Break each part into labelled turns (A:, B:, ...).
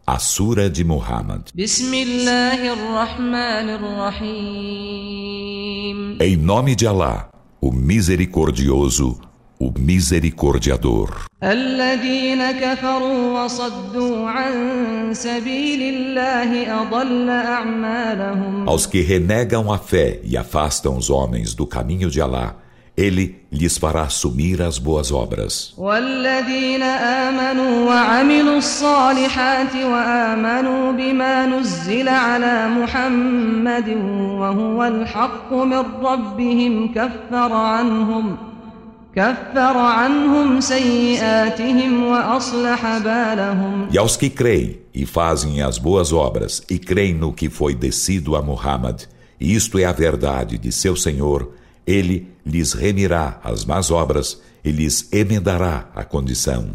A: A Sura de Muhammad. Em nome de Alá, o Misericordioso, o Misericordiador. Aos que renegam a fé e afastam os homens do caminho de Alá, Ele lhes fará sumir as boas obras. E aos que creem e fazem as boas obras e creem no que foi descido a Muhammad, e isto é a verdade de seu Senhor, Ele lhes remirá as más obras e lhes emendará a condição.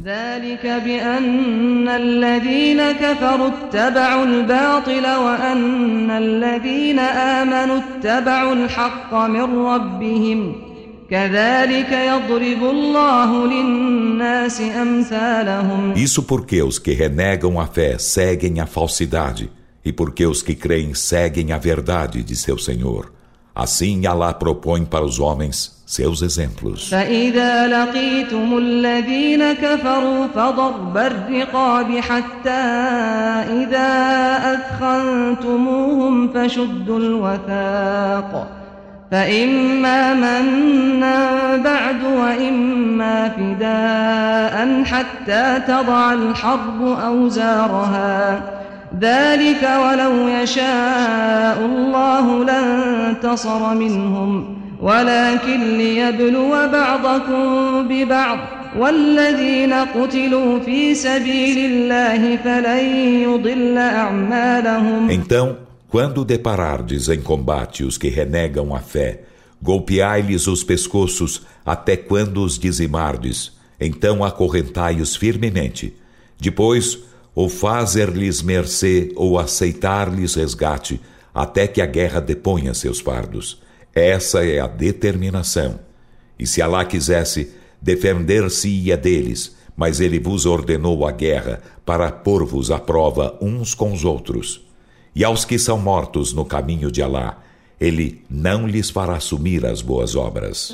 A: Isso porque os que renegam a fé seguem a falsidade, e porque os que creem seguem a verdade de seu Senhor. Assim Alá propõe para os homens seus exemplos.
B: فَإِذَا لَقِيتُمُ الَّذِينَ كَفَرُوا فَضَرْبَ الرِّقَابِ حَتَّى إِذَا أَثْخَنْتُمُوهُمْ فَشُدُّوا الْوَثَاقَ فَإِمَّا مَنًّا بَعْدُ وَإِمَّا فِدَاءً حَتَّى تَضَعَ الْحَرْبُ أَوْزَارَهَا ذلك ولو يشاء الله لانتصر منهم ولكن ليبلو بعضكم ببعض والذين قتلوا في سبيل الله فلن يضل أعمالهم.
A: Então, quando deparardes em combate os que renegam a fé, golpeai-lhes os pescoços até quando os dizimardes, então acorrentai-os firmemente. Depois, ou fazer-lhes mercê ou aceitar-lhes resgate, até que a guerra deponha seus fardos. Essa é a determinação. E se Alá quisesse, defender-se-ia deles, mas Ele vos ordenou a guerra para pôr-vos à prova uns com os outros. E aos que são mortos no caminho de Alá, Ele não lhes fará sumir as boas obras.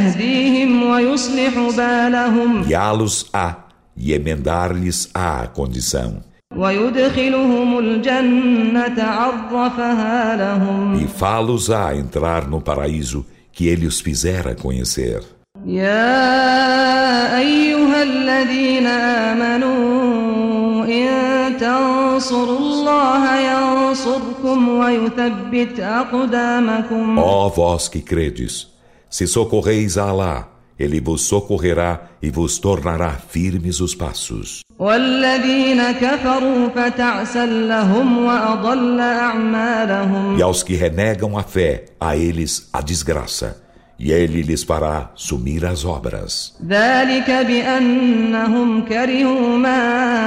A: Guiá-los-á e emendar-lhes-á a condição. E fá-los a entrar no paraíso que Ele os fizera conhecer.
B: يا أيها الذين آمنوا إن تنصروا الله ينصركم ويثبت أقدامكم.
A: Ó vós que credes, se socorreis a Alá, Ele vos socorrerá e vos tornará firmes os passos.
B: والذين كفروا فتعسا لهم وأضل أعمالهم.
A: E aos que renegam a fé, a eles a desgraça, e Ele lhes fará sumir as obras.
B: ذلك بأنهم كرهوا ما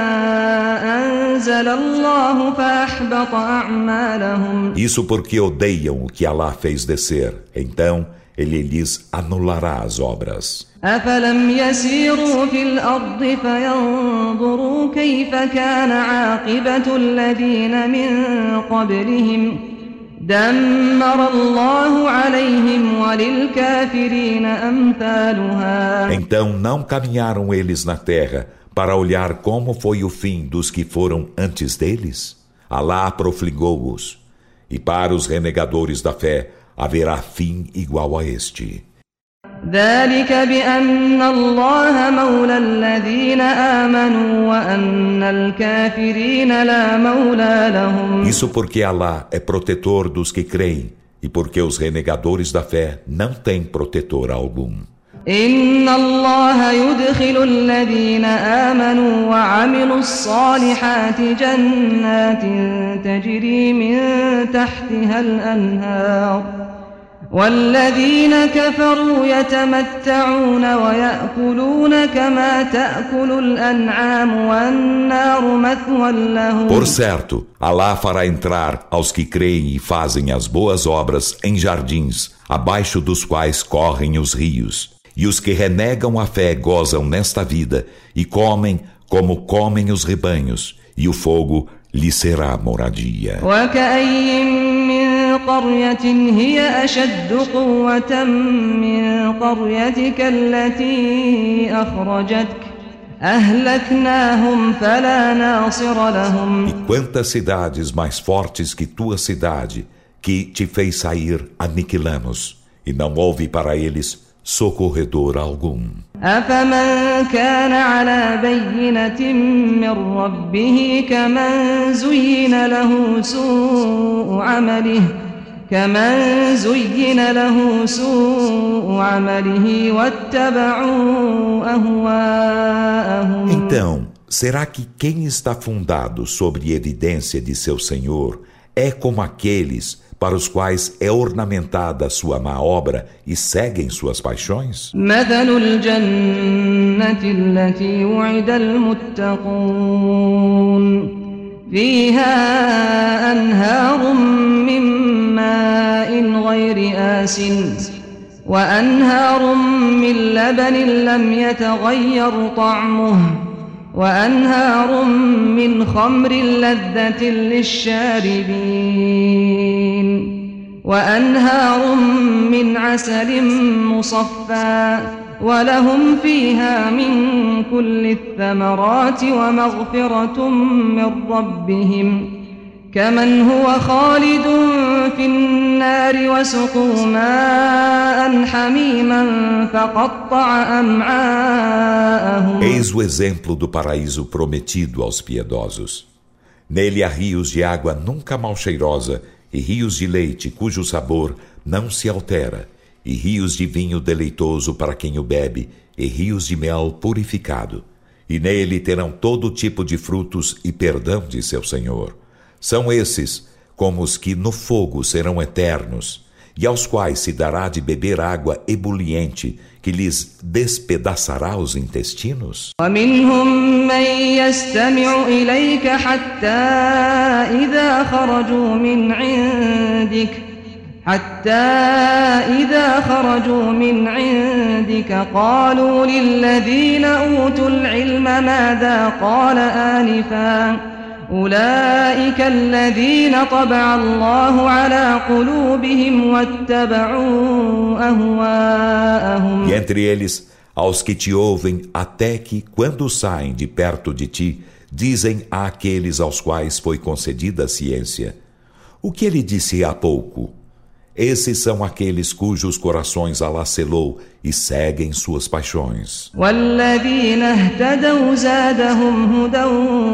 B: أنزل الله فأحبط أعمالهم.
A: Isso porque odeiam o que Alá fez descer, então Ele lhes anulará as obras.
B: أفلم يسيروا في الأرض فينظروا كيف كان عاقبة الذين من قبلهم دمر الله عليهم وللكافرين أمثالها.
A: Então não caminharam eles na terra para olhar como foi o fim dos que foram antes deles? Alá profligou-os, e para os renegadores da fé haverá fim igual a este.
B: ذلك بأن الله مولى الذين آمنوا وأن الكافرين لا مولى لهم.
A: Isso porque Alá é protetor dos que creem e porque os renegadores da fé não têm protetor algum.
B: إن الله يدخل الذين آمنوا وعملوا الصالحات جنات تجري من تحتها الأنهار والذين كفروا يتمتعون ويأكلون كما تأكل الأنعام والنار مثوى لهم.
A: Por certo, Alá fará entrar aos que creem e fazem as boas obras em jardins, abaixo dos quais correm os rios. E os que renegam a fé gozam nesta vida e comem como comem os rebanhos, e o fogo lhe será moradia.
B: وكأي من قرية هي أشد قوة من قريتك التي أخرجتك أهلكناهم فلا ناصر لهم.
A: E quantas cidades mais fortes que tua cidade, que te fez sair, aniquilamos, e não houve para eles socorredor algum.
B: أفمن كان على بينة من ربه كمن زين له سوء عمله واتبعوا أهواءهم.
A: Então, será que quem está fundado sobre evidência de seu Senhor é como aqueles para os quais é ornamentada sua má obra e seguem suas paixões?
B: مثل الجنة التي وعد المتقون فيها أنهار من ماء غير آسن وأنهار من لبن لم يتغير طعمه وأنهار من خمر لذة للشاربين وأنهار من عسل مصفى ولهم فيها من كل الثمرات ومغفرة من ربهم كمن هو خالد في النار وسقوا ماء حميما فقطع أمعاءهم.
A: Eis o exemplo do paraíso prometido aos piedosos. Nele há rios de água nunca mal cheirosa e rios de leite cujo sabor não se altera, e rios de vinho deleitoso para quem o bebe, e rios de mel purificado. E nele terão todo tipo de frutos e perdão de seu Senhor. São esses como os que no fogo serão eternos, e aos quais se dará de beber água ebuliente, que lhes despedaçará os intestinos.
B: ومنهم من يستمع إليك حتى إذا خرجوا من عندك قالوا للذين أوتوا العلم ماذا قال آنفا أولئك الذين طبع الله على قلوبهم واتبعوا أهواءهم.
A: E entre eles, aos que te ouvem, até que, quando saem de perto de ti, dizem àqueles aos quais foi concedida a ciência: o que ele disse há pouco? Esses são aqueles cujos corações Allah selou e seguem suas paixões.
B: والذين اهتدوا زادهم هدى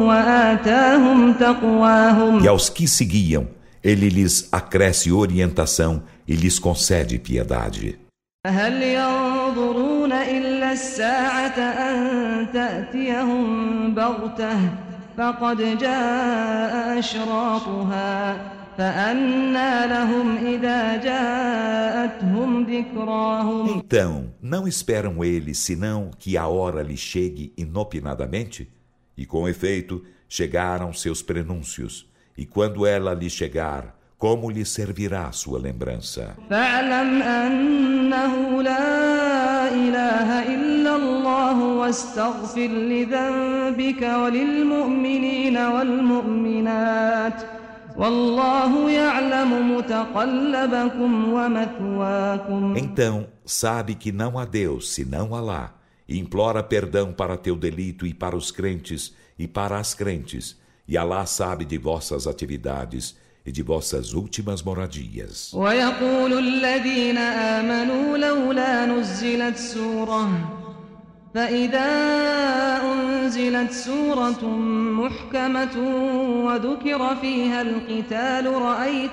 B: وآتاهم تقواهم.
A: E aos que seguiam, ele lhes acresce orientação e lhes concede piedade.
B: هل ينظرون إلا الساعة أن تأتيهم بغتة فقد جاء أشراطها فأنى لهم إذا جاءتهم ذكراهم.
A: Então, não esperam eles senão que a hora lhe chegue inopinadamente? E com efeito, chegaram seus prenúncios. E quando ela lhe chegar, como lhe servirá sua lembrança?
B: فاعلم أنه لا إله إلا الله واستغفر لذنبك وللمؤمنين والمؤمنات والله يعلم متقلبكم ومثواكم.
A: Então, sabe que não há Deus senão Alá, e implora perdão para teu delito e para os crentes e para as crentes, e Alá sabe de vossas atividades e de vossas últimas moradias.
B: ويقول الذين آمنوا لولا نزلت سورة فإذا أنزلت سورة محكمة وذكر فيها القتال رأيت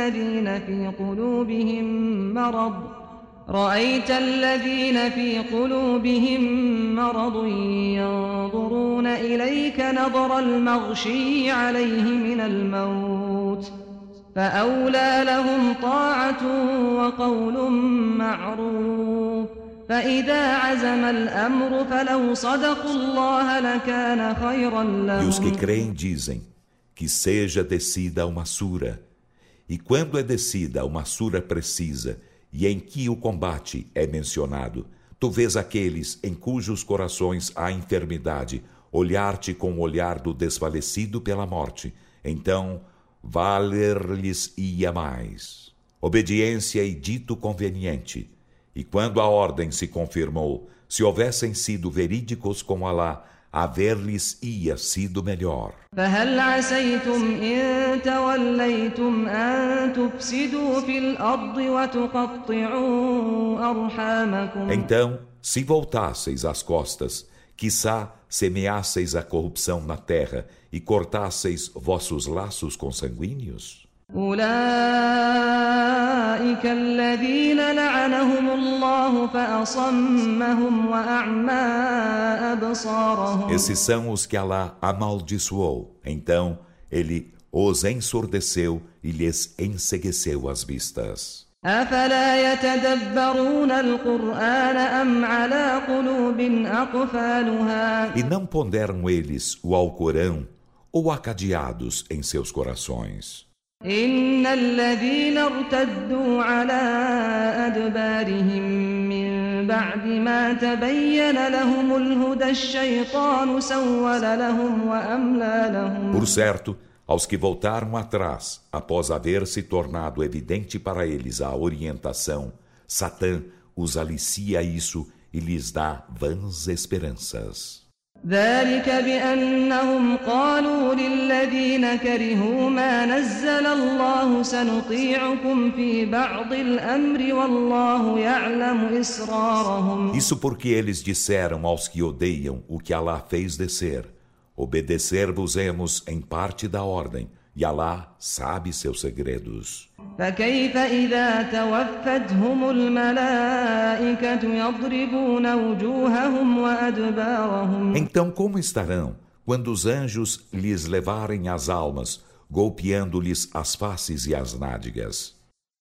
B: الذين في قلوبهم مرض ينظرون إليك نظر المغشي عليه من الموت فأولى لهم طاعة وقول معروف فإذا عزم الأمر فلو صدقوا الله لكان خيرا لهم.
A: E os que creem dizem que seja descida uma sura, e quando é descida uma sura precisa e em que o combate é mencionado, tu vês aqueles em cujos corações há enfermidade olhar-te com o olhar do desfalecido pela morte, então valer-lhes-ia mais obediência e dito conveniente. E quando a ordem se confirmou, se houvessem sido verídicos com Alá, haver-lhes-ia sido melhor.
B: فهل عسيتم إن توليتم أن تفسدوا في الأرض وتقطعوا أرحامكم.
A: Então, se voltasseis as costas, quiçá semeasseis a corrupção na terra e cortasseis vossos laços consanguíneos?
B: أولئك الذين لعنهم الله فأصمهم وأعمى أبصارهم.
A: Esses são os que Alá amaldiçoou. Então, ele os ensurdeceu e lhes encegueceu as vistas.
B: أفلا يتدبرون القرآن أم على قلوب أقفالها.
A: E não ponderam eles o Alcorão ou acadeados em seus corações?
B: إن الذين ارتدوا على أدبارهم من بعد ما تبين لهم الهدى الشيطان سول لهم وأملى لهم.
A: Por certo, aos que voltaram atrás, após haver se tornado evidente para eles a orientação, Satã os alicia isso e lhes dá vãs esperanças.
B: ذلك بأنهم قالوا للذين كرهوا ما نزل الله سنطيعكم في بعض الأمر والله يعلم إسرارهم.
A: Isso porque eles disseram aos que odeiam o que Alá fez descer: obedecer-vos-emos em parte da ordem, e Alá sabe seus segredos.
B: فكيف إذا توفتهم الملائكة يضربون وجوههم وأدبارهم.
A: Então como estarão quando os anjos lhes levarem as almas, golpeando-lhes as faces e as nádegas?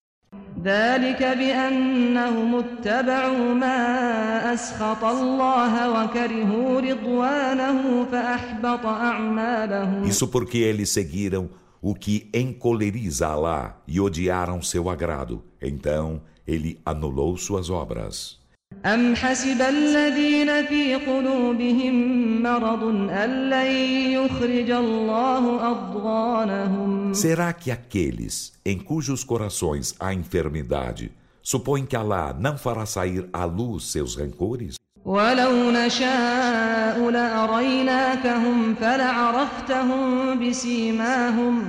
B: ذلك بأنهم اتبعوا ما أسخط الله وكرهوا رضوانه فأحبط أعمالهم.
A: Isso porque eles seguiram o que encoleriza Alá e odiaram seu agrado. Então ele anulou suas obras.
B: أم حسب الذين في قلوبهم مرض أن لن يخرج الله أضغانهم.
A: Será que aqueles em cujos corações há enfermidade supõem que Alá não fará sair à luz seus rancores?
B: ولو نشاء لأريناكهم فلعرفتهم بسيماهم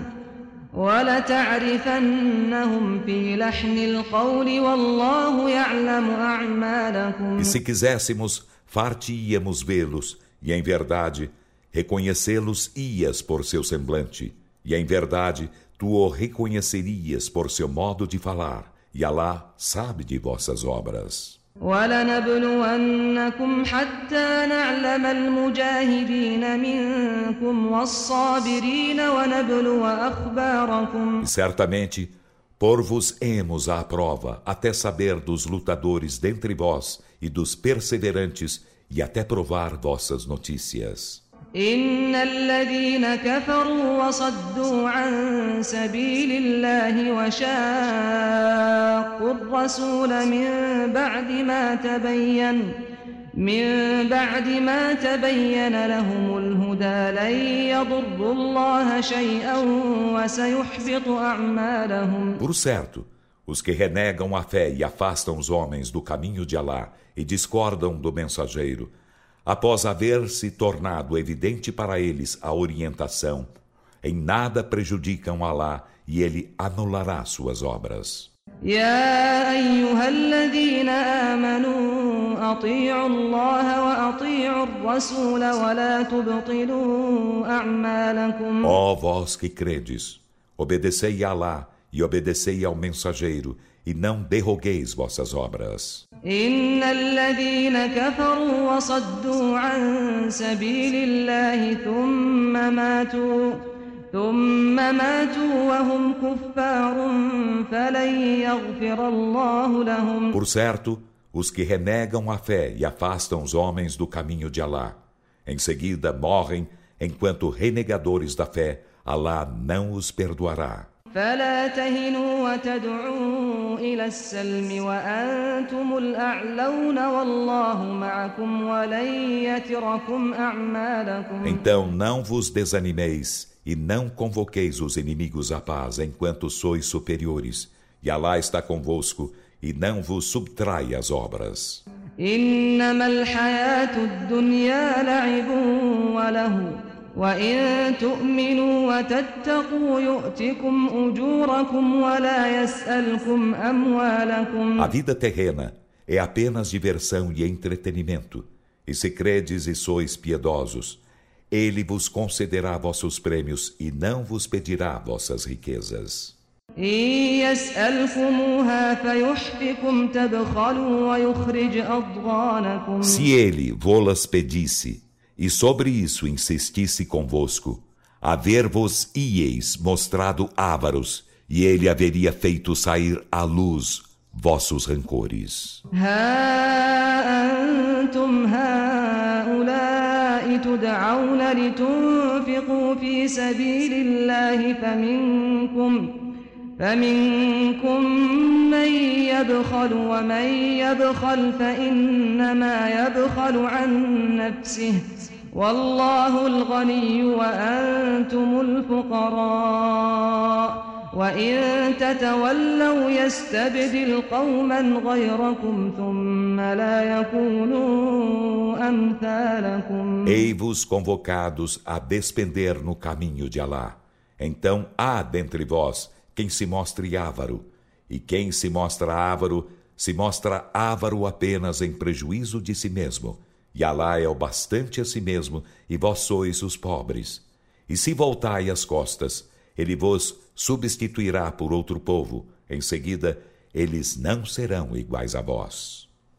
B: ولتعرفنهم في لحن القول والله يعلم أعمالكم.
A: E se quiséssemos, far-te-íamos vê-los, e em verdade, reconhecê-los-ias por seu semblante, e em verdade, tu o reconhecerias por seu modo de falar, e Alá sabe de vossas obras.
B: ولنبلونكم حتى نعلم المجاهدين منكم والصابرين ونبلو أخباركم.
A: E certamente, pôr-vos-emos à prova, até saber dos lutadores dentre vós e dos perseverantes, e até provar vossas notícias.
B: إن الذين كفروا وصدوا عن سبيل الله وشاقوا الرسول من بعد ما تبين لهم الهدى لن يضروا الله شيئا وسيحبط أعمالهم.
A: Por certo, os que renegam a fé e afastam os homens do caminho de Alá e discordam do mensageiro, após haver se tornado evidente para eles a orientação, em nada prejudicam Alá e ele anulará suas obras.
B: يا أيها الذين آمنوا أطيعوا الله وأطيعوا الرسول ولا تبطلوا أعمالكم.
A: Ó vós que credes, obedecei a Alá e obedecei ao mensageiro, e não derrogueis vossas obras.
B: إن الذين كفروا وصدوا عن سبيل الله ثم ماتوا وهم كفار فلن يغفر الله لهم.
A: Por certo, os que renegam a fé e afastam os homens do caminho de Alá, em seguida morrem enquanto renegadores da fé, Alá não os perdoará.
B: فلا تهنوا وتدعوا إلى السلم وأنتم الأعلون والله معكم ولن يتركم أعمالكم.
A: Então não vos desanimeis e não convoqueis os inimigos à paz enquanto sois superiores, e Alá está convosco e não vos subtrai as obras.
B: إنما الحياة الدنيا لعب وله وإن تؤمنوا وتتقوا يؤتكم أجوركم ولا يسألكم أموالكم.
A: A vida terrena é apenas diversão e entretenimento, e se credes e sois piedosos, Ele vos concederá vossos prêmios e não vos pedirá vossas riquezas.
B: إن يسألكموها فيحفكم تبخلوا ويخرج أضغانكم.
A: Se Ele vô-las pedisse, e sobre isso insistisse convosco, haver-vos-íeis mostrado ávaros, e Ele haveria feito sair à luz vossos rancores.
B: ها أنتم هؤلاء تدعون لتنفقوا في سبيل الله فمنكم من يبخل ومن يبخل فإنما يبخل عن نفسه والله الغني وأنتم الفقراء وإن تتولوا يستبدل قوما غيركم ثم لا يكونوا أمثالكم.
A: Ei-vos convocados a despender no caminho de Alá. Então há dentre vós quem se mostre avaro, e quem se mostra avaro apenas em prejuízo de si mesmo, e Alá é o bastante a si mesmo, e vós sois os pobres. E se voltai as costas, Ele vos substituirá por outro povo, em seguida, eles não serão iguais a vós.